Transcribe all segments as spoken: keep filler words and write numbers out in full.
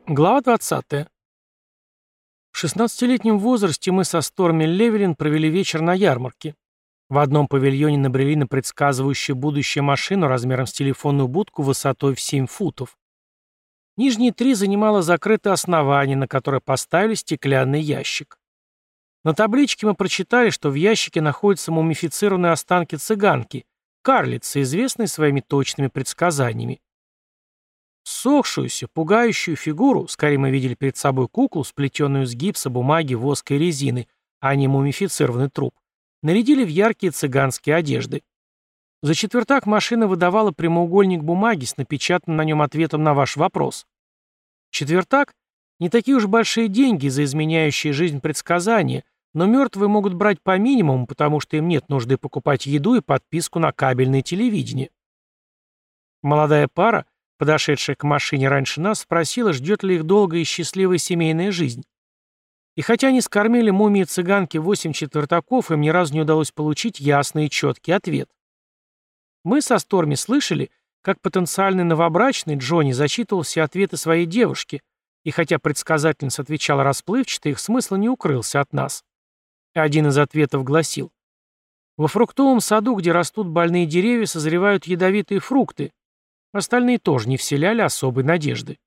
Глава двадцатая. В шестнадцатилетнем возрасте мы со Сторми Левелин провели вечер на ярмарке. В одном павильоне набрели на предсказывающую будущее машину размером с телефонную будку высотой в семь футов. Нижние три занимало закрытое основание, на которое поставили стеклянный ящик. На табличке мы прочитали, что в ящике находятся мумифицированные останки цыганки, карлицы, известной своими точными предсказаниями. Ссохшуюся, пугающую фигуру, скорее мы видели перед собой куклу, сплетенную из гипса, бумаги, воска и резины, а не мумифицированный труп, нарядили в яркие цыганские одежды. За четвертак машина выдавала прямоугольник бумаги с напечатанным на нем ответом на ваш вопрос. Четвертак — не такие уж большие деньги за изменяющие жизнь предсказания, но мертвые могут брать по минимуму, потому что им нет нужды покупать еду и подписку на кабельное телевидение. Молодая пара, подошедшая к машине раньше нас, спросила, ждет ли их долгая и счастливая семейная жизнь. И хотя они скормили мумии цыганки восемь четвертаков, им ни разу не удалось получить ясный и четкий ответ. Мы со Сторми слышали, как потенциальный новобрачный Джонни зачитывал все ответы своей девушки, и хотя предсказательница отвечала расплывчато, их смысл не укрылся от нас. Один из ответов гласил: «Во фруктовом саду, где растут больные деревья, созревают ядовитые фрукты». Остальные тоже не вселяли особой надежды.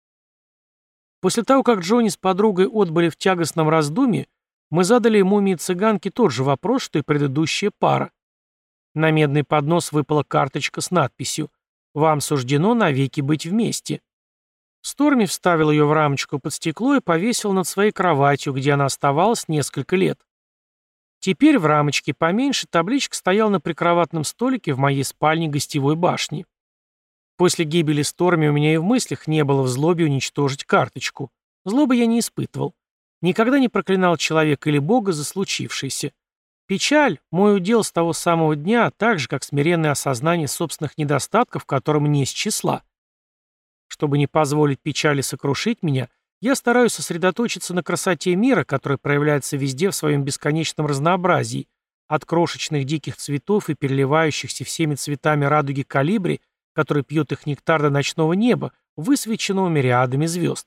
После того, как Джонни с подругой отбыли в тягостном раздумье, мы задали мумии цыганки тот же вопрос, что и предыдущая пара. На медный поднос выпала карточка с надписью «Вам суждено навеки быть вместе». Сторми вставил ее в рамочку под стекло и повесил над своей кроватью, где она оставалась несколько лет. Теперь в рамочке поменьше табличка стояла на прикроватном столике в моей спальне гостевой башни. После гибели Сторми у меня и в мыслях не было в злобе уничтожить карточку. Злобы я не испытывал. Никогда не проклинал человека или Бога за случившееся. Печаль — мой удел с того самого дня, так же, как смиренное осознание собственных недостатков, которым не с числа. Чтобы не позволить печали сокрушить меня, я стараюсь сосредоточиться на красоте мира, которая проявляется везде в своем бесконечном разнообразии, от крошечных диких цветов и переливающихся всеми цветами радуги колибри, который пьет их нектар до ночного неба, высвеченного мириадами звезд.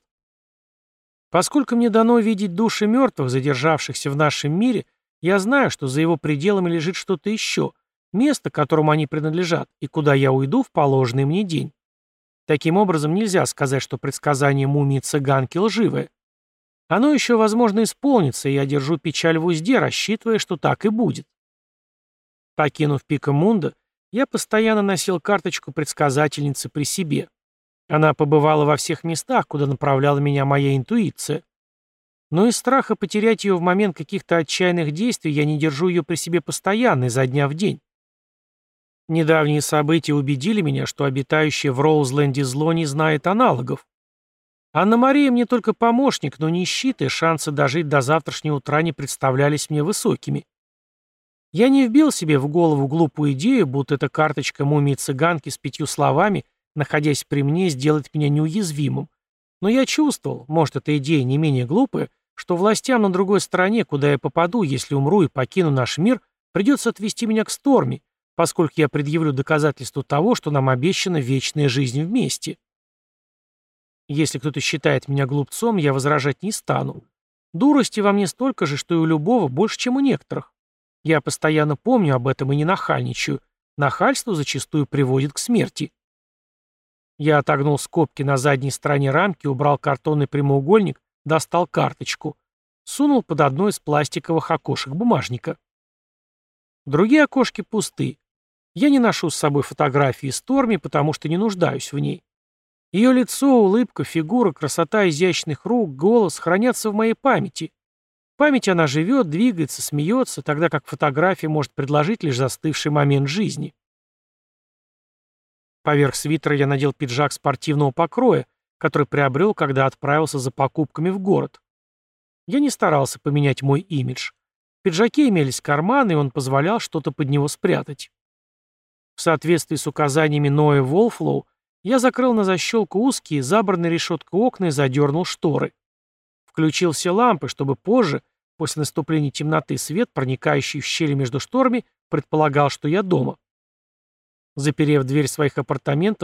Поскольку мне дано видеть души мертвых, задержавшихся в нашем мире, я знаю, что за его пределами лежит что-то еще, место, которому они принадлежат, и куда я уйду в положенный мне день. Таким образом, нельзя сказать, что предсказание мумии цыганки лживое. Оно еще, возможно, исполнится, и я держу печаль в узде, рассчитывая, что так и будет. Покинув Пикамунда, я постоянно носил карточку предсказательницы при себе. Она побывала во всех местах, куда направляла меня моя интуиция. Но из страха потерять ее в момент каких-то отчаянных действий я не держу ее при себе постоянно, изо дня в день. Недавние события убедили меня, что обитающее в Роузленде зло не знает аналогов. Анна-Мария мне только помощник, но не щит, и шансы дожить до завтрашнего утра не представлялись мне высокими. Я не вбил себе в голову глупую идею, будто эта карточка мумии-цыганки с пятью словами, находясь при мне, сделает меня неуязвимым. Но я чувствовал, может, эта идея не менее глупая, что властям на другой стороне, куда я попаду, если умру и покину наш мир, придется отвести меня к Сторми, поскольку я предъявлю доказательство того, что нам обещана вечная жизнь вместе. Если кто-то считает меня глупцом, я возражать не стану. Дурости во мне столько же, что и у любого, больше, чем у некоторых. Я постоянно помню об этом и не нахальничаю. Нахальство зачастую приводит к смерти. Я отогнул скобки на задней стороне рамки, убрал картонный прямоугольник, достал карточку. Сунул под одно из пластиковых окошек бумажника. Другие окошки пусты. Я не ношу с собой фотографии Сторми, потому что не нуждаюсь в ней. Ее лицо, улыбка, фигура, красота изящных рук, голос хранятся в моей памяти. В памяти она живет, двигается, смеется, тогда как фотография может предложить лишь застывший момент жизни. Поверх свитера я надел пиджак спортивного покроя, который приобрел, когда отправился за покупками в город. Я не старался поменять мой имидж. В пиджаке имелись карманы, и он позволял что-то под него спрятать. В соответствии с указаниями Ноя Волфлоу, я закрыл на защелку узкие, забранные решеткой окна и задернул шторы. Включил все лампы, чтобы позже, после наступления темноты, свет, проникающий в щели между шторами, предполагал, что я дома. Заперев дверь своих апартаментов,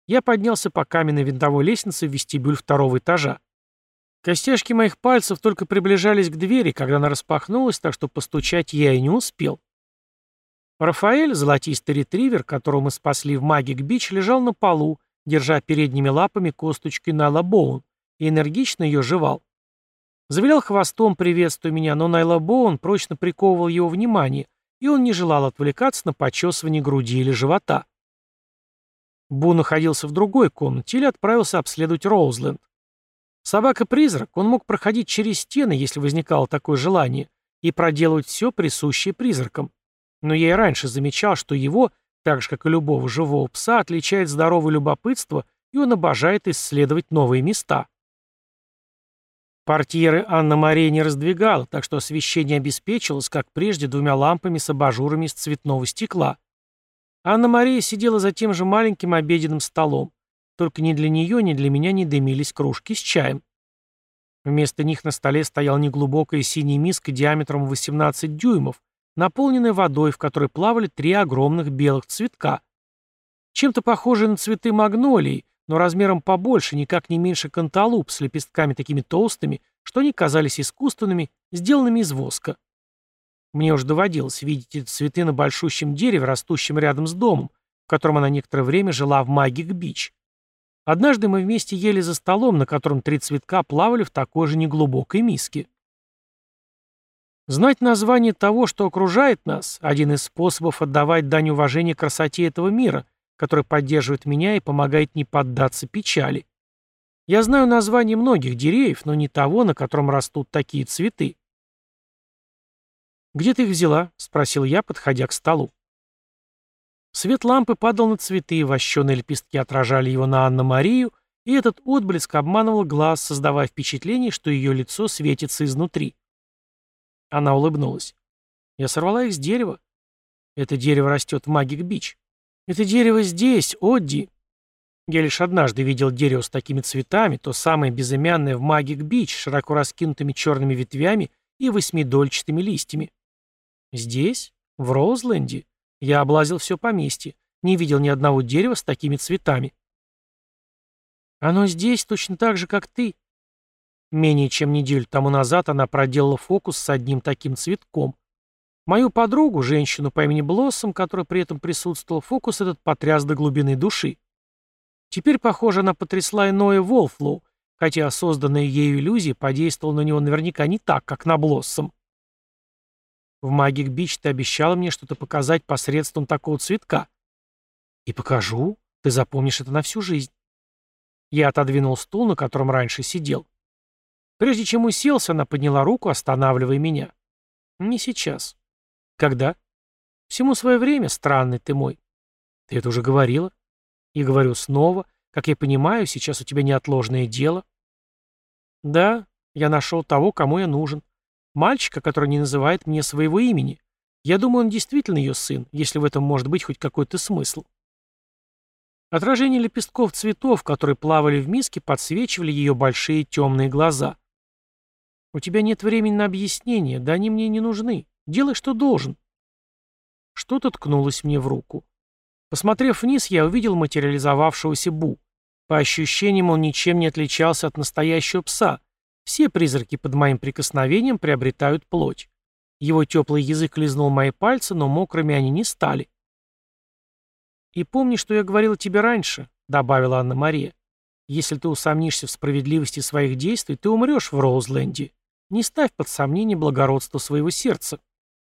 Я поднялся по каменной винтовой лестнице в вестибюль второго этажа. Костяшки моих пальцев только приближались к двери, когда она распахнулась, так что постучать я и не успел. Рафаэль, золотистый ретривер, которого мы спасли в Магик-Бич, лежал на полу, держа передними лапами косточкой Найла Боун, и энергично ее жевал. Завилял хвостом, приветствуя меня, но Найла Боун прочно приковывал его внимание, и он не желал отвлекаться на почесывание груди или живота. Бу находился в другой комнате или отправился обследовать Роузленд. Собака-призрак, он мог проходить через стены, если возникало такое желание, и проделывать все присущее призракам. Но я и раньше замечал, что его, так же как и любого живого пса, отличает здоровое любопытство, и он обожает исследовать новые места. Портьеры Анна-Мария не раздвигала, так что освещение обеспечивалось, как прежде, двумя лампами с абажурами из цветного стекла. Анна-Мария сидела за тем же маленьким обеденным столом, только ни для нее, ни для меня не дымились кружки с чаем. Вместо них на столе стояла неглубокая синяя миска диаметром восемнадцать дюймов, наполненная водой, в которой плавали три огромных белых цветка. Чем-то похожие на цветы магнолии, но размером побольше, никак не меньше канталуп, с лепестками такими толстыми, что они казались искусственными, сделанными из воска. Мне уж доводилось видеть эти цветы на большущем дереве, растущем рядом с домом, в котором она некоторое время жила в Магик-Бич. Однажды мы вместе ели за столом, на котором три цветка плавали в такой же неглубокой миске. Знать название того, что окружает нас, один из способов отдавать дань уважения красоте этого мира, который поддерживает меня и помогает не поддаться печали. Я знаю название многих деревьев, но не того, на котором растут такие цветы. «Где ты их взяла?» — спросил я, подходя к столу. Свет лампы падал на цветы, вощеные лепестки отражали его на Анну-Марию, и этот отблеск обманывал глаз, создавая впечатление, что ее лицо светится изнутри. Она улыбнулась. «Я сорвала их с дерева. Это дерево растет в Магик-Бич. Это дерево здесь, Одди. Я лишь однажды видел дерево с такими цветами, то самое безымянное в Магик-Бич, широко раскинутыми черными ветвями и восьмидольчатыми листьями. Здесь, в Роузленде, я облазил все поместье, не видел ни одного дерева с такими цветами. Оно здесь точно так же, как ты». Менее чем неделю тому назад она проделала фокус с одним таким цветком. Мою подругу, женщину по имени Блоссом, которая при этом присутствовала, фокус этот потряс до глубины души. Теперь, похоже, она потрясла и Ноя Волфлоу, хотя созданная ею иллюзия подействовала на него наверняка не так, как на Блоссом. В Магик-Бич ты обещала мне что-то показать посредством такого цветка. И покажу. Ты запомнишь это на всю жизнь. Я отодвинул стул, на котором раньше сидел. Прежде чем уселся, она подняла руку, останавливая меня. Не сейчас. Когда? Всему свое время, странный ты мой. Ты это уже говорила. И говорю снова. Как я понимаю, сейчас у тебя неотложное дело. Да, я нашел того, кому я нужен. Мальчика, который не называет мне своего имени. Я думаю, он действительно ее сын, если в этом может быть хоть какой-то смысл. Отражение лепестков цветов, которые плавали в миске, подсвечивали ее большие темные глаза. У тебя нет времени на объяснение, да они мне не нужны. Делай, что должен. Что-то ткнулось мне в руку. Посмотрев вниз, я увидел материализовавшегося Бу. По ощущениям, он ничем не отличался от настоящего пса. Все призраки под моим прикосновением приобретают плоть. Его теплый язык лизнул мои пальцы, но мокрыми они не стали. «И помни, что я говорила тебе раньше», — добавила Анна-Мария. «Если ты усомнишься в справедливости своих действий, ты умрешь в Роузленде. Не ставь под сомнение благородство своего сердца».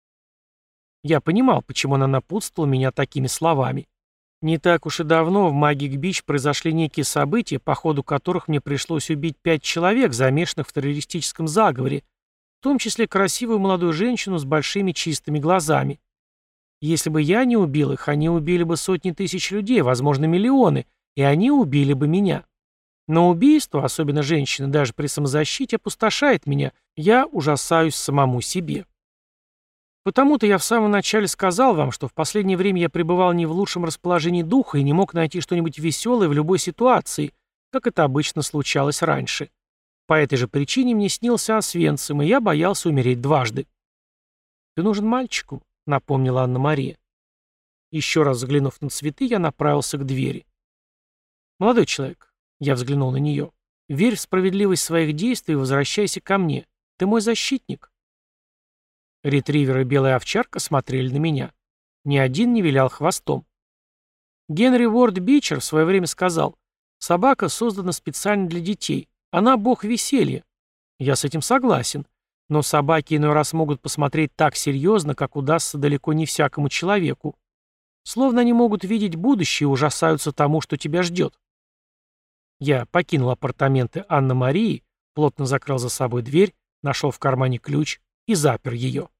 Я понимал, почему она напутствовала меня такими словами. Не так уж и давно в Магик-Бич произошли некие события, по ходу которых мне пришлось убить пять человек, замешанных в террористическом заговоре, в том числе красивую молодую женщину с большими чистыми глазами. Если бы я не убил их, они убили бы сотни тысяч людей, возможно, миллионы, и они убили бы меня. Но убийство, особенно женщины, даже при самозащите, опустошает меня. Я ужасаюсь самому себе. Потому-то я в самом начале сказал вам, что в последнее время я пребывал не в лучшем расположении духа и не мог найти что-нибудь веселое в любой ситуации, как это обычно случалось раньше. По этой же причине мне снился Освенцим, и я боялся умереть дважды. «Ты нужен мальчику», — напомнила Анна-Мария. Еще раз взглянув на цветы, я направился к двери. Молодой человек, я взглянул на нее, верь в справедливость своих действий и возвращайся ко мне. Ты мой защитник. Ретривер и белая овчарка смотрели на меня. Ни один не вилял хвостом. Генри Уорд Бичер в свое время сказал, собака создана специально для детей. Она бог веселья. Я с этим согласен. Но собаки иной раз могут посмотреть так серьезно, как удастся далеко не всякому человеку. Словно они могут видеть будущее и ужасаются тому, что тебя ждет. Я покинул апартаменты Анны-Марии, плотно закрыл за собой дверь, нашел в кармане ключ и запер ее.